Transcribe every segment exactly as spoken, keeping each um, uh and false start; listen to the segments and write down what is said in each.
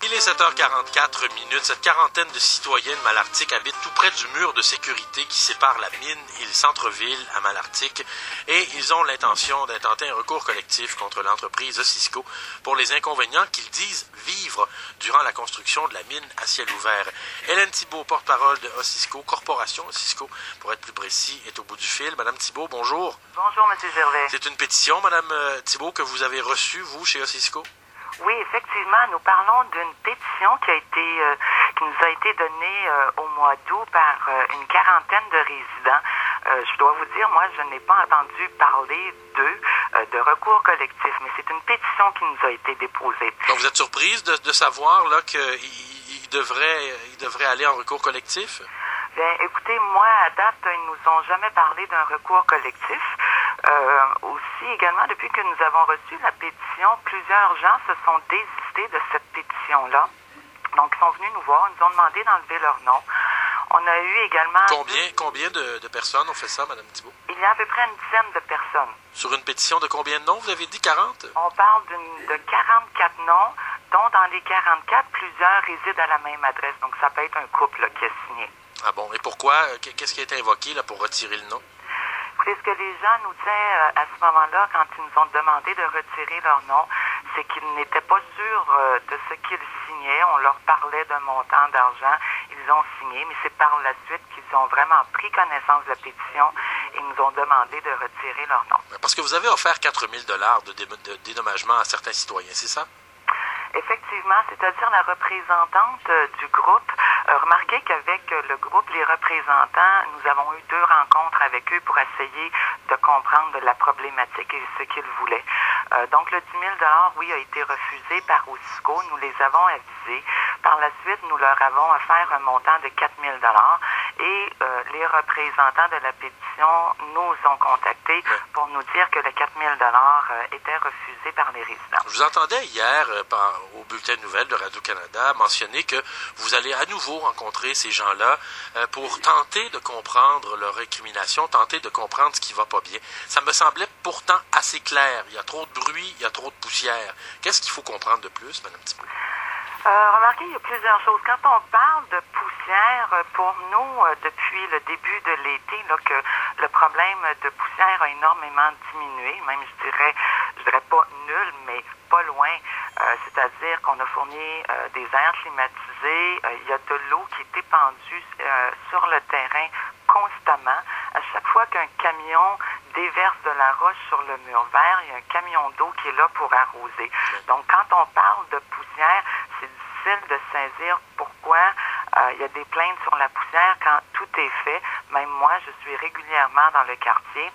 Il est sept heures quarante-quatre minutes. Cette quarantaine de citoyens de Malartic habitent tout près du mur de sécurité qui sépare la mine et le centre-ville à Malartic. Et ils ont l'intention d'intenter un recours collectif contre l'entreprise Osisko pour les inconvénients qu'ils disent vivre durant la construction de la mine à ciel ouvert. Hélène Thibault, porte-parole de Osisko, Corporation Osisko, pour être plus précis, est au bout du fil. Madame Thibault, bonjour. Bonjour, M. Gervais. C'est une pétition, Madame Thibault, que vous avez reçue, vous, chez Osisko? Oui, effectivement, nous parlons d'une pétition qui a été, euh, qui nous a été donnée euh, au mois d'août par euh, une quarantaine de résidents. Euh, je dois vous dire, moi, je n'ai pas entendu parler d'eux, euh, de recours collectif, mais c'est une pétition qui nous a été déposée. Donc, vous êtes surprise de, de savoir là qu'ils devraient, ils devraient aller en recours collectif? Bien, écoutez, moi, à date, ils nous ont jamais parlé d'un recours collectif. Euh, aussi, également, depuis que nous avons reçu la pétition, plusieurs gens se sont désistés de cette pétition-là. Donc, ils sont venus nous voir, ils nous ont demandé d'enlever leur nom. On a eu également... Combien, combien de, de personnes ont fait ça, Mme Thibault? Il y a à peu près une dizaine de personnes. Sur une pétition de combien de noms? Vous avez dit quarante? On parle d'une, de quarante-quatre noms, dont dans les quarante-quatre, plusieurs résident à la même adresse. Donc, ça peut être un couple là, qui a signé. Ah bon? Et pourquoi? Qu'est-ce qui a été invoqué là, pour retirer le nom? Écoutez, ce que les gens nous disaient à ce moment-là, quand ils nous ont demandé de retirer leur nom, c'est qu'ils n'étaient pas sûrs de ce qu'ils signaient. On leur parlait d'un montant d'argent. Ils ont signé, mais c'est par la suite qu'ils ont vraiment pris connaissance de la pétition et nous ont demandé de retirer leur nom. Parce que vous avez offert quatre mille dollars de, dé- de dédommagement à certains citoyens, c'est ça? Effectivement, c'est-à-dire la représentante euh, du groupe. Euh, remarquez qu'avec euh, le groupe, les représentants, nous avons eu deux rencontres avec eux pour essayer de comprendre la problématique et ce qu'ils voulaient. Euh, donc, le dix mille dollars, oui, a été refusé par Osisko. Nous les avons avisés. Par la suite, nous leur avons offert un montant de quatre mille dollars et euh, les représentants de la pétition nous ont contactés pour nous dire que le quatre mille dollars euh, était refusé par les résidents. Je vous entendais hier euh, par, au bulletin de nouvelles de Radio-Canada mentionner que vous allez à nouveau rencontrer ces gens-là euh, pour tenter de comprendre leur récrimination, tenter de comprendre ce qui va pas bien. Ça me semblait pourtant assez clair. Il y a trop de bruit, il y a trop de poussière. Qu'est-ce qu'il faut comprendre de plus, Mme Thibault? Euh, remarquez, il y a plusieurs choses. Quand on parle de poussière, pour nous, euh, depuis le début de l'été, là, que le problème de poussière a énormément diminué, même je dirais, je dirais pas nul, mais pas loin. Euh, c'est-à-dire qu'on a fourni euh, des aires climatisées, euh, il y a de l'eau qui est épandue euh, sur le terrain constamment. À chaque fois qu'un camion déverse de la roche sur le mur vert, il y a un camion d'eau qui est là pour arroser. Donc, quand on parle de poussière, c'est difficile de saisir pourquoi euh, il y a des plaintes sur la poussière quand tout est fait. Même moi, je suis régulièrement dans le quartier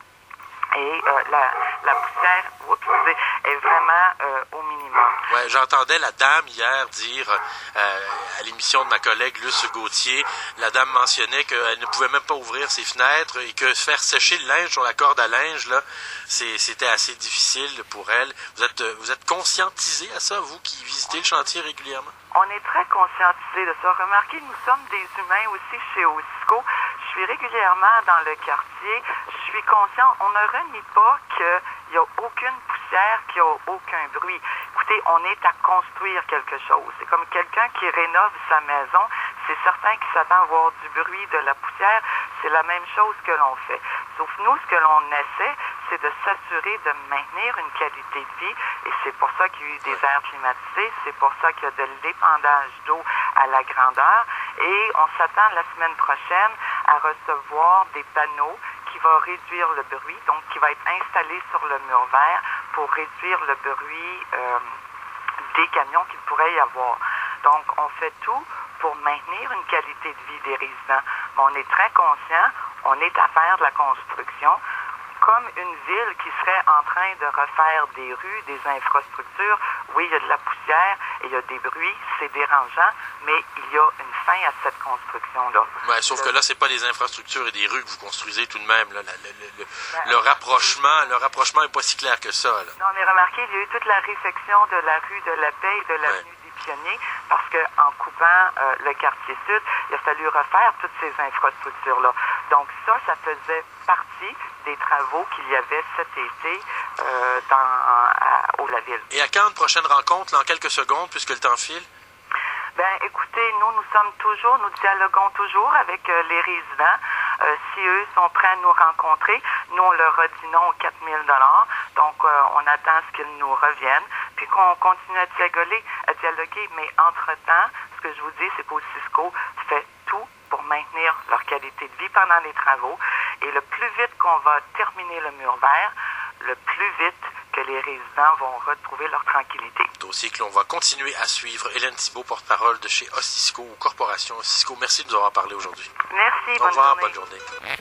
et euh, la, la poussière oups, est vraiment euh, au minimum. Ouais, j'entendais la dame hier dire euh, à l'émission de ma collègue Luce Gauthier, la dame mentionnait qu'elle ne pouvait même pas ouvrir ses fenêtres et que faire sécher le linge sur la corde à linge, là, c'est, c'était assez difficile pour elle. Vous êtes, vous êtes conscientisé à ça, vous qui visitez le chantier régulièrement? On est très conscientisé de ça. Remarquez, nous sommes des humains aussi chez Osisko. Je suis régulièrement dans le quartier. Je suis conscient, on ne renie pas qu'il n'y a aucune poussière, qu'il n'y a aucun bruit. Écoutez, on est à construire quelque chose. C'est comme quelqu'un qui rénove sa maison. C'est certain qu'il s'attend à voir du bruit, de la poussière. C'est la même chose que l'on fait. Sauf nous, ce que l'on essaie, c'est de s'assurer de maintenir une qualité de vie. Et c'est pour ça qu'il y a eu des aires climatisées. C'est pour ça qu'il y a de l'épandage d'eau à la grandeur. Et on s'attend la semaine prochaine à recevoir des panneaux qui vont réduire le bruit, donc qui va être installé sur le mur vert pour réduire le bruit euh, des camions qu'il pourrait y avoir. Donc, on fait tout pour maintenir une qualité de vie des résidents. Mais on est très conscient, on est à faire de la construction, comme une ville qui serait en train de refaire des rues, des infrastructures. Oui, il y a de la poussière et il y a des bruits, c'est dérangeant, mais il y a une fin à cette construction-là. Ouais, sauf le... que là, c'est pas des infrastructures et des rues que vous construisez tout de même. Là. Le, le, le, ben, le rapprochement le rapprochement n'est pas si clair que ça. Là. Non, mais remarquez, il y a eu toute la réfection de la rue de la Paix et de l'avenue ouais. des Pionniers, parce qu'en coupant euh, le quartier sud, il a fallu refaire toutes ces infrastructures-là. Donc ça, ça faisait partie des travaux qu'il y avait cet été euh, dans, à, au la ville. Et à quand une prochaine rencontre, là, en quelques secondes, puisque le temps file? Ben, écoutez, nous, nous sommes toujours, nous dialoguons toujours avec euh, les résidents. Euh, si eux sont prêts à nous rencontrer, nous, on leur a dit non aux quatre mille dollars. Donc, euh, on attend à ce qu'ils nous reviennent, puis qu'on continue à dialoguer, à dialoguer. Mais entre-temps, ce que je vous dis, c'est qu'au Cisco fait tout pour maintenir leur qualité de vie pendant les travaux. Et le plus vite qu'on va terminer le mur vert, le plus vite que les résidents vont retrouver leur tranquillité. Dossier que l'on va continuer à suivre. Hélène Thibault, porte-parole de chez Osisco ou Corporation Osisco. Merci de nous avoir parlé aujourd'hui. Merci, Au bonne revoir, journée. bonne journée.